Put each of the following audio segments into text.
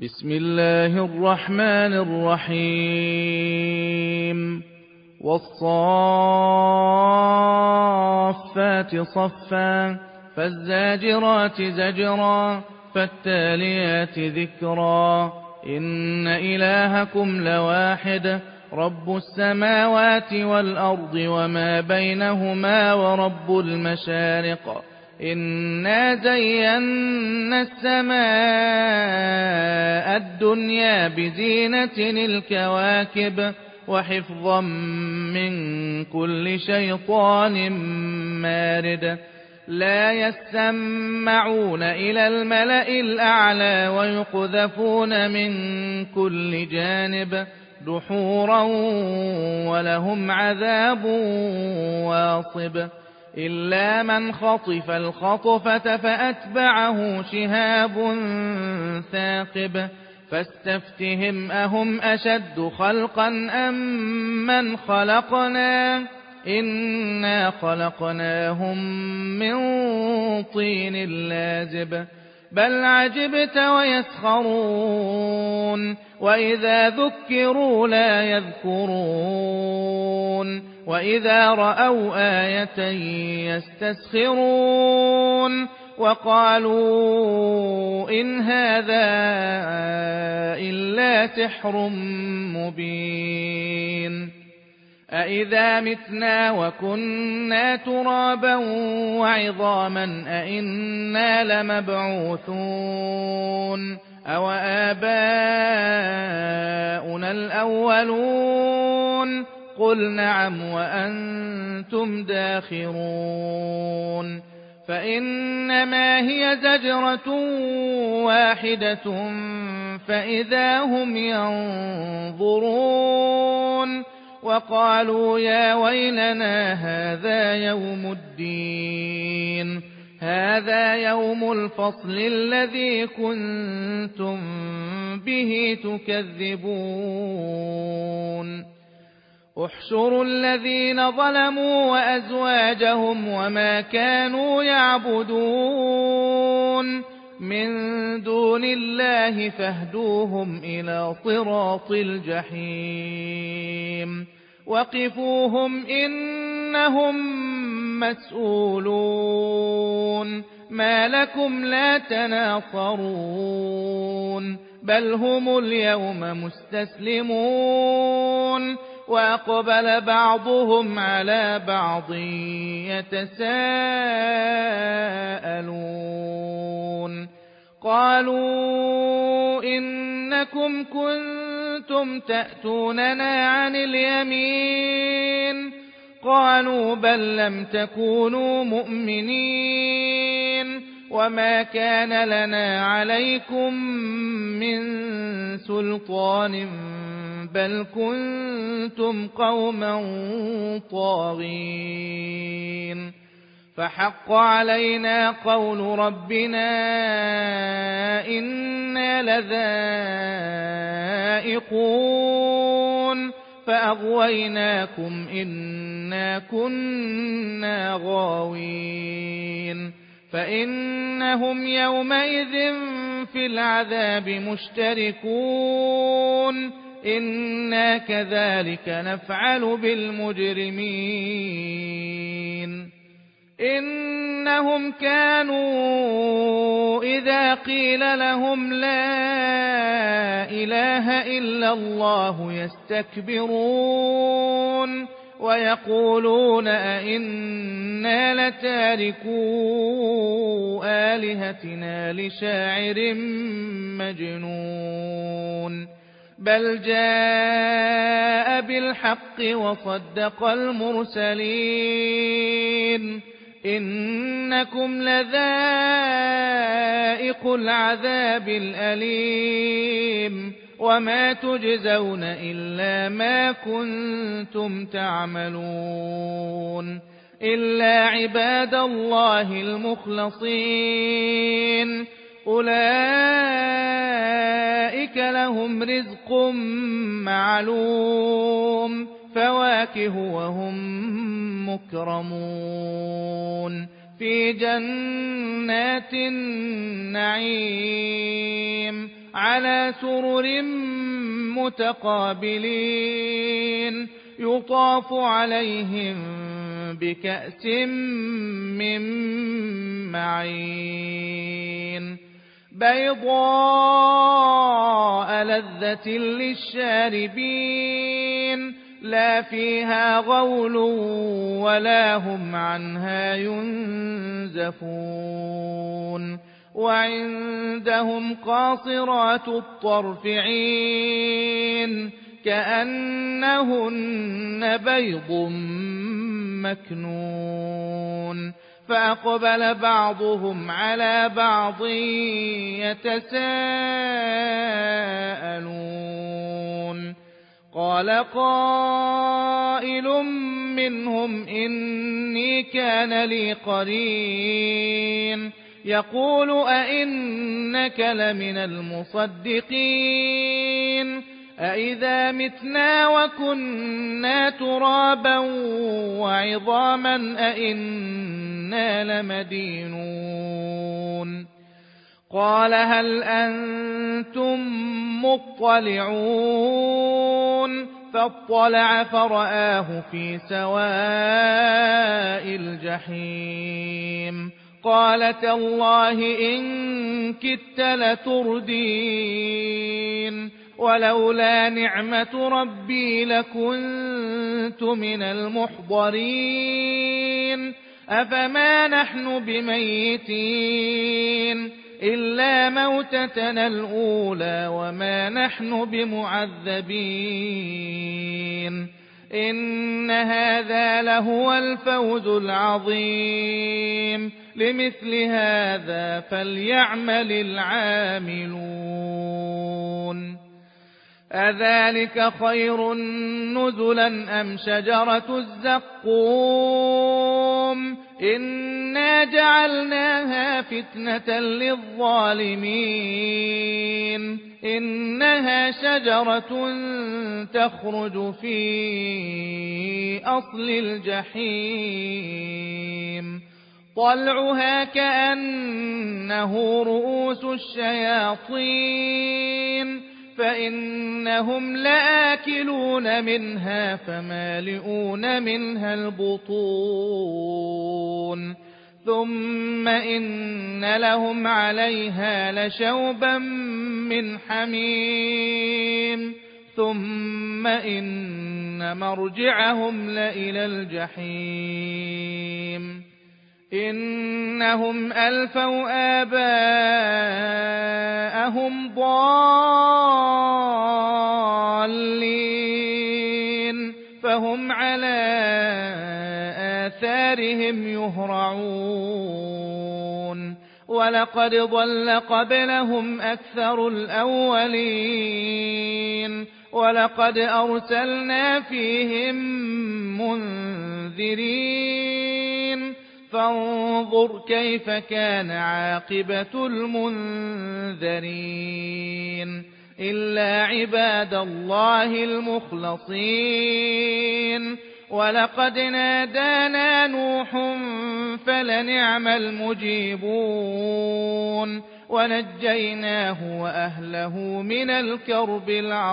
بسم الله الرحمن الرحيم والصافات صفا فالزاجرات زجرا فالتاليات ذكرا إن إلهكم لواحد رب السماوات والأرض وما بينهما ورب المشارق إنا زينا السماء الدنيا بزينة الكواكب وحفظا من كل شيطان مارد لا يسمعون إلى الملأ الأعلى ويقذفون من كل جانب دحورا ولهم عذاب واصب إلا من خطف الخطفة فأتبعه شهاب ثاقب فاستفتهم أهم أشد خلقا أم من خلقنا إنا خلقناهم من طين لازب بل عجبت ويسخرون وإذا ذكروا لا يذكرون وإذا رأوا آية يستسخرون وقالوا إن هذا إلا سحر مبين أإذا متنا وكنا ترابا وعظاما أإنا لمبعوثون أو آباؤنا الأولون قل نعم وأنتم داخرون فإنما هي زجرة واحدة فإذا هم ينظرون وقالوا يا ويلنا هذا يوم الفصل الذي كنتم به تكذبون احشروا الذين ظلموا وأزواجهم وما كانوا يعبدون من دون الله فاهدوهم إلى صراط الجحيم وقفوهم إنهم مسؤولون ما لكم لا تناصرون بل هم اليوم مستسلمون وأقبل بعضهم على بعض يتساءلون قالوا إنكم كنتم تأتوننا عن اليمين قالوا بل لم تكونوا مؤمنين وما كان لنا عليكم من سلطان بل كنتم قوما طاغين فحق علينا قول ربنا إنا لذائقون فأغويناكم إنا كنا غاوين فإنهم يومئذ في العذاب مشتركون إنا كذلك نفعل بالمجرمين إنهم كانوا إذا قيل لهم لا إله إلا الله يستكبرون ويقولون أئنا لتاركو آلهتنا لشاعر مجنون بل جاء بالحق وصدق المرسلين إنكم لذائق العذاب الأليم وما تجزون إلا ما كنتم تعملون إلا عباد الله المخلصين أولئك لهم رزق معلوم فواكه وهم مكرمون في جنات النعيم على سرر متقابلين يطاف عليهم بكأس من معين بيضاء لذة للشاربين لا فيها غول ولا هم عنها ينزفون وعندهم قاصرات الطرف عين كأنهن بيض مكنون فأقبل بعضهم على بعض يتساءلون قال قائل منهم إني كان لي قرين يقول أئنك لمن المصدقين أئذا متنا وكنا ترابا وعظاما أئنا لمدينون قال هل أنتم مطلعون فاطلع فرآه في سواء الجحيم قال تالله إن كدت لتردين ولولا نعمة ربي لكنت من المحضرين أفما نحن بميتين إلا موتتنا الأولى وما نحن بمعذبين إن هذا لهو الفوز العظيم لمثل هذا فليعمل العاملون أذلك خير نزلا أم شجرة الزقوم إنا جعلناها فتنة للظالمين إنها شجرة تخرج في أصل الجحيم طلعها كأنه رؤوس الشياطين فإنهم لآكلون منها فمالئون منها البطون ثم إن لهم عليها لشوبا من حميم ثم إن مرجعهم لإلى الجحيم إنهم ألفوا آباءهم ضالين فهم على آثارهم يهرعون ولقد ضل قبلهم أكثر الأولين ولقد أرسلنا فيهم منذرين فانظر كيف كان عاقبة المنذرين إلا عباد الله المخلصين ولقد نادانا نوح فلنعم المجيبون ونجيناه وأهله من الكرب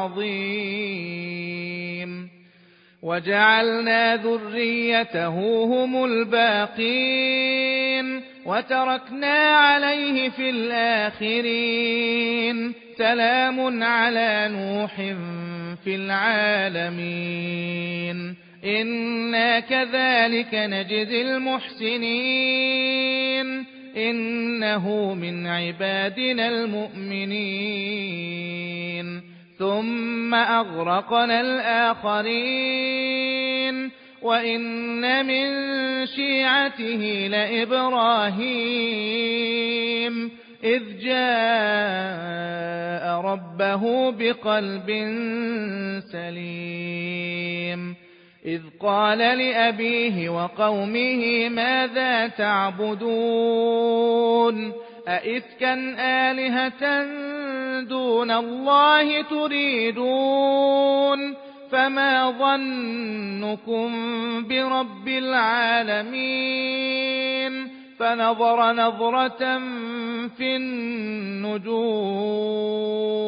العظيم وجعلنا ذريته هم الباقين وتركنا عليه في الآخرين سلام على نوح في العالمين إنا كذلك نجزي المحسنين إنه من عبادنا المؤمنين ثم أغرقنا الآخرين وإن من شيعته لإبراهيم إذ جاء ربه بقلب سليم إذ قال لأبيه وقومه ماذا تعبدون أئفكا آلهة دون الله تريدون فما ظنكم برب العالمين فنظر نظرة في النجوم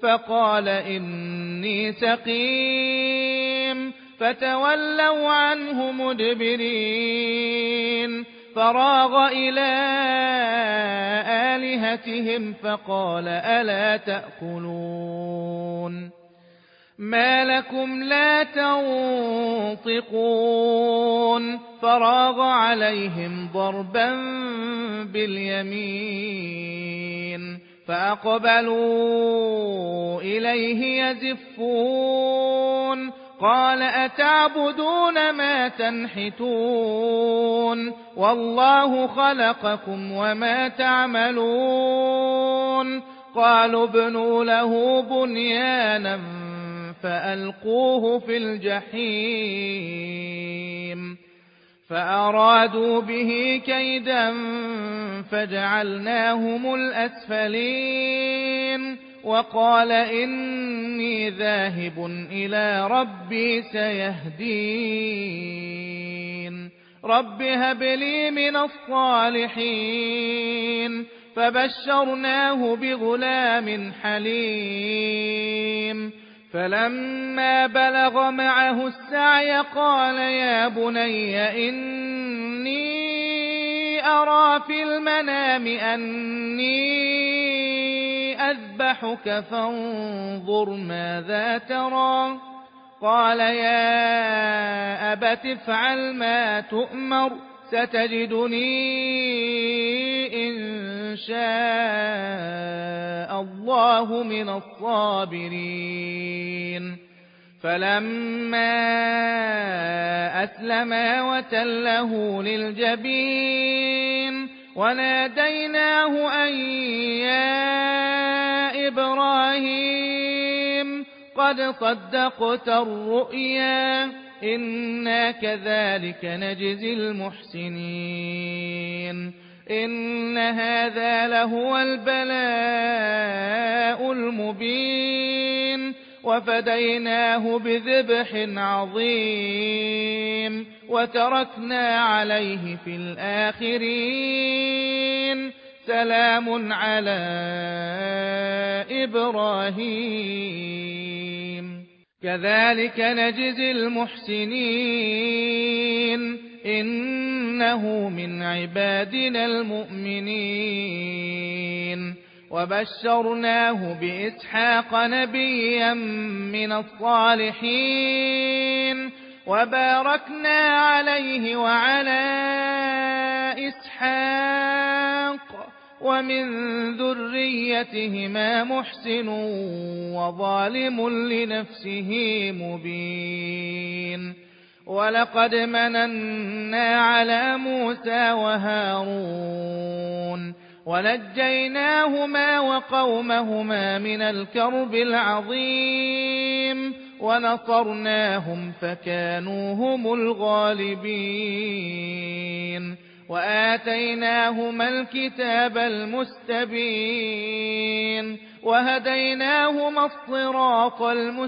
فقال إني سقيم فتولوا عنه مدبرين فراغ إلى آلهتهم فقال ألا تأكلون ما لكم لا تنطقون فراغ عليهم ضربا باليمين فأقبلوا إليه يزفون قال أتعبدون ما تنحتون والله خلقكم وما تعملون قالوا ابنوا له بنيانا فألقوه في الجحيم فأرادوا به كيدا فجعلناهم الأسفلين وقال إني ذاهب إلى ربي سيهدين رب هب لي من الصالحين فبشرناه بغلام حليم فلما بلغ معه السعي قال يا بني إني أرى في المنام أني أذبحك فانظر ماذا ترى قال يا أبت افعل ما تؤمر ستجدني إن شاء الله من الصابرين فلما أسلما وتله للجبين وناديناه أن يا إبراهيم قد صدقت الرؤيا إنا كذلك نجزي المحسنين إن هذا لهو البلاء المبين وفديناه بذبح عظيم وتركنا عليه في الآخرين سلام على إبراهيم كذلك نجزي المحسنين إنه من عبادنا المؤمنين وبشرناه بإسحاق نبيا من الصالحين وباركنا عليه وعلى إسحاق ومن ذريتهما محسن وظالم لنفسه مبين ولقد مننا على موسى وهارون ونجيناهما وقومهما من الكرب العظيم ونصرناهم فكانوا هم الغالبين وآتيناهما الكتاب المستبين وهديناهما الصراط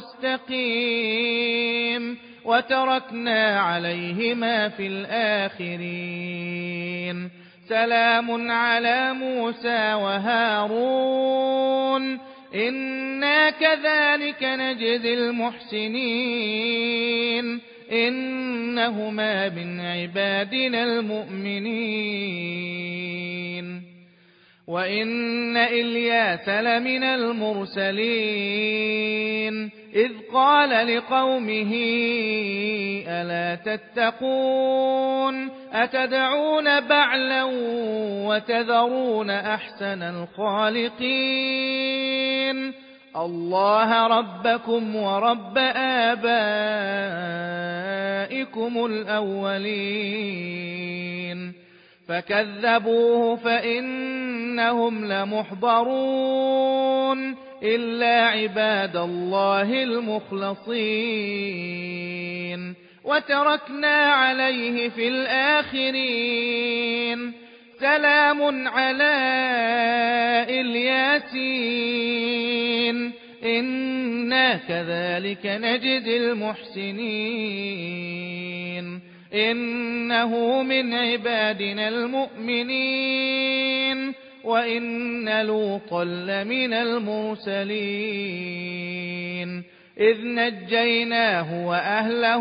المستقيم وتركنا عليهما في الآخرين سلام على موسى وهارون إنا كذلك نجزي المحسنين إنهما من عبادنا المؤمنين وإن إلياس لمن المرسلين إذ قال لقومه ألا تتقون أتدعون بعلا وتذرون أحسن الخالقين الله ربكم ورب آبائكم الأولين فكذبوه فإنهم لمحضرون إلا عباد الله المخلصين وتركنا عليه في الآخرين سلام على الياسين إنا كذلك نجزي المحسنين إنه من عبادنا المؤمنين وإن لوطا لمن المرسلين إذ نجيناه وأهله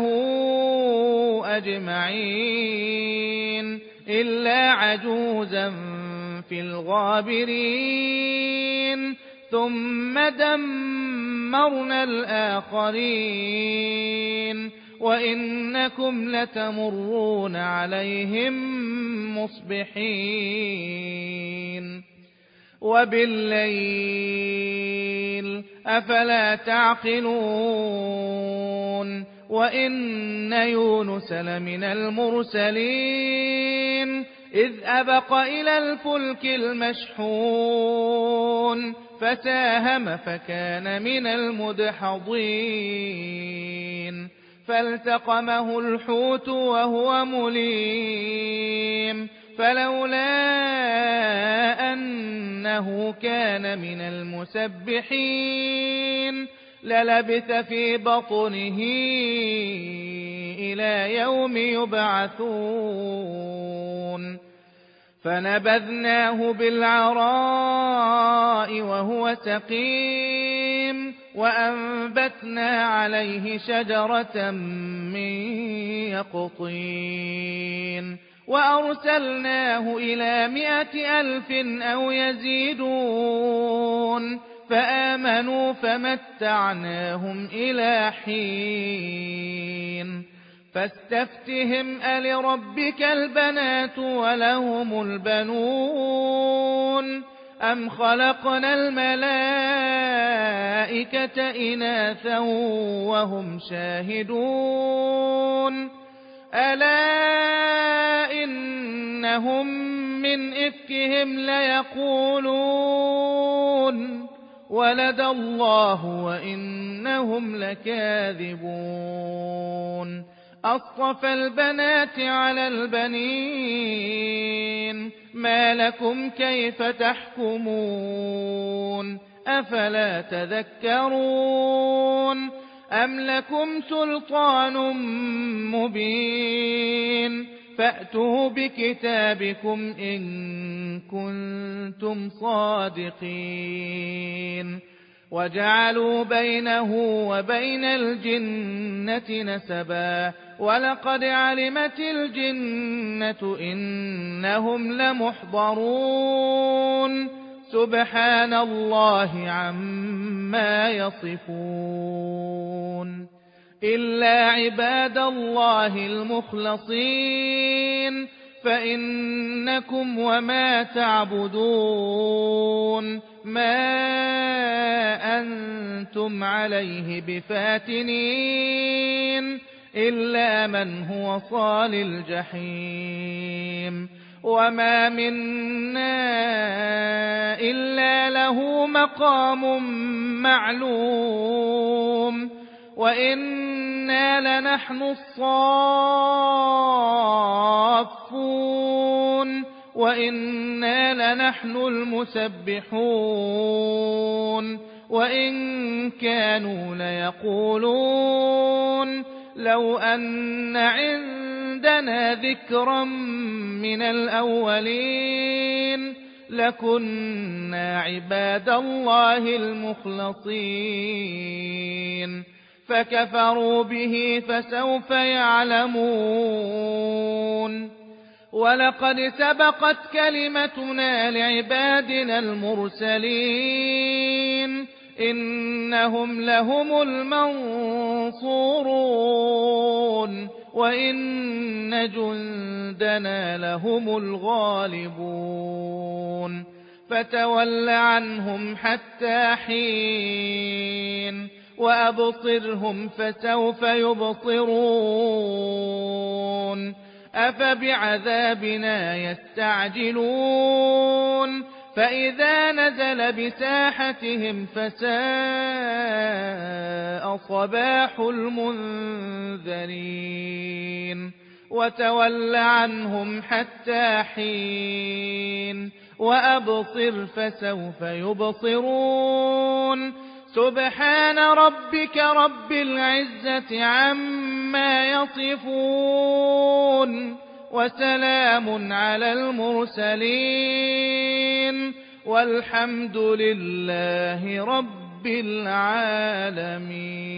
أجمعين إلا عجوزا في الغابرين ثم دمرنا الآخرين وإنكم لتمرون عليهم مصبحين وبالليل أفلا تعقلون وإن يونس لمن المرسلين إذ أبق إلى الفلك المشحون فساهم فكان من المدحضين فالتقمه الحوت وهو مليم فلولا أنه كان من المسبحين للبث في بطنه إلى يوم يبعثون فنبذناه بالعراء وهو سقيم وأنبتنا عليه شجرة من يقطين وأرسلناه إلى 100,000 أو يزيدون فآمنوا فمتعناهم إلى حين فاستفتهم ألربك البنات ولهم البنون أم خلقنا الملائكة إناثا وهم شاهدون ألا إنهم من إفكهم ليقولون ولد الله وإنهم لكاذبون أصطفى البنات على البنين ما لكم كيف تحكمون أفلا تذكرون أم لكم سلطان مبين فأتوا بكتابكم إن كنتم صادقين وجعلوا بينه وبين الجنة نسبا ولقد علمت الجنة إنهم لمحضرون سبحان الله عما يصفون إلا عباد الله المخلصين فإنكم وما تعبدون ما أنتم عليه بفاتنين إلا من هو صال الجحيم وما منا إلا له مقام معلوم وإنا لنحن الصافون وإنا لنحن المسبحون وإن كانوا ليقولون لو أن عندنا ذكرا من الأولين لكنا عباد الله المخلصين فكفروا به فسوف يعلمون ولقد سبقت كلمتنا لعبادنا المرسلين إنهم لهم المنصورون وإن جندنا لهم الغالبون فتول عنهم حتى حين وأبصرهم فسوف يبصرون أفبعذابنا يستعجلون فإذا نزل بساحتهم فساء صباح المنذرين وتول عنهم حتى حين وأبصر فسوف يبصرون سبحان ربك رب العزة عما يصفون وسلام على المرسلين الصالحين والحمد لله رب العالمين.